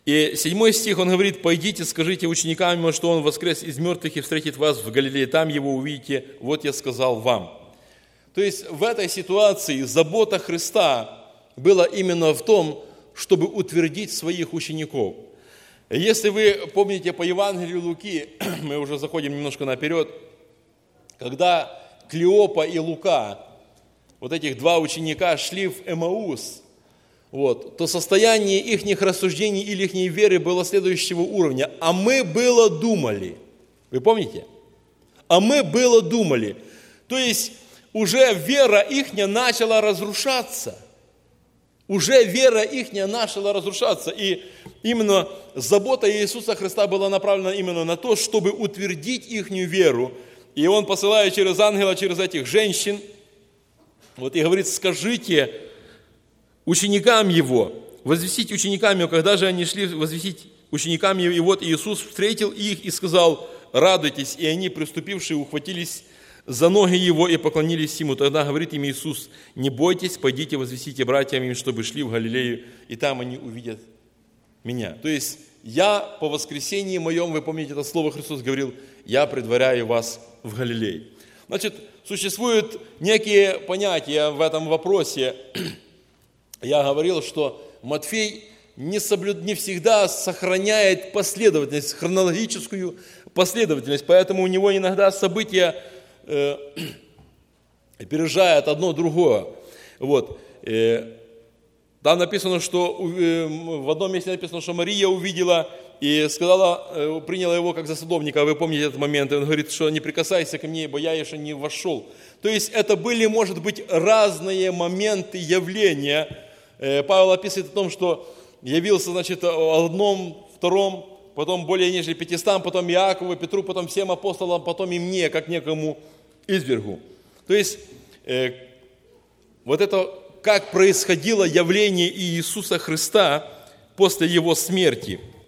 И 7 стих, он говорит: «Пойдите, скажите ученикам его, что он воскрес из мертвых и встретит вас в Галилее, там его увидите, вот я сказал вам». То есть в этой ситуации забота Христа была именно в том, чтобы утвердить своих учеников. Если вы помните по Евангелию Луки, мы уже заходим немножко наперед, когда Клеопа и Лука, вот этих два ученика, шли в Эмаус, то состояние их рассуждений или их веры было следующего уровня. «А мы было думали». Вы помните? «А мы было думали». То есть уже вера их начала разрушаться. Уже вера их начала разрушаться. И именно забота Иисуса Христа была направлена именно на то, чтобы утвердить их веру. И Он посылает через ангела, через этих женщин, и говорит: «Скажите ученикам Его, возвестить ученикам Его». Когда же они шли возвестить ученикам Его, и вот Иисус встретил их и сказал: «Радуйтесь». И они, приступившие, ухватились за ноги Его и поклонились Ему. Тогда говорит им Иисус: «Не бойтесь, пойдите, возвестите братьям им, чтобы шли в Галилею, и там они увидят Меня». То есть я по воскресении моем, вы помните это слово, Христос говорил: «Я предваряю вас в Галилее». Значит, существуют некие понятия в этом вопросе. Я говорил, что Матфей не всегда сохраняет последовательность, хронологическую последовательность, поэтому у него иногда события опережают одно другое. Там написано, что в одном месте написано, что Мария увидела и сказала, приняла его как за садовника. Вы помните этот момент? И он говорит, что: «Не прикасайся ко мне, ибо я еще не вошел». То есть это были, может быть, разные моменты явления. Павел описывает о том, что явился, одном, втором, потом более нежели 500, потом Иакову, Петру, потом всем апостолам, потом и мне, как некому извергу. То есть это как происходило явление Иисуса Христа после Его смерти.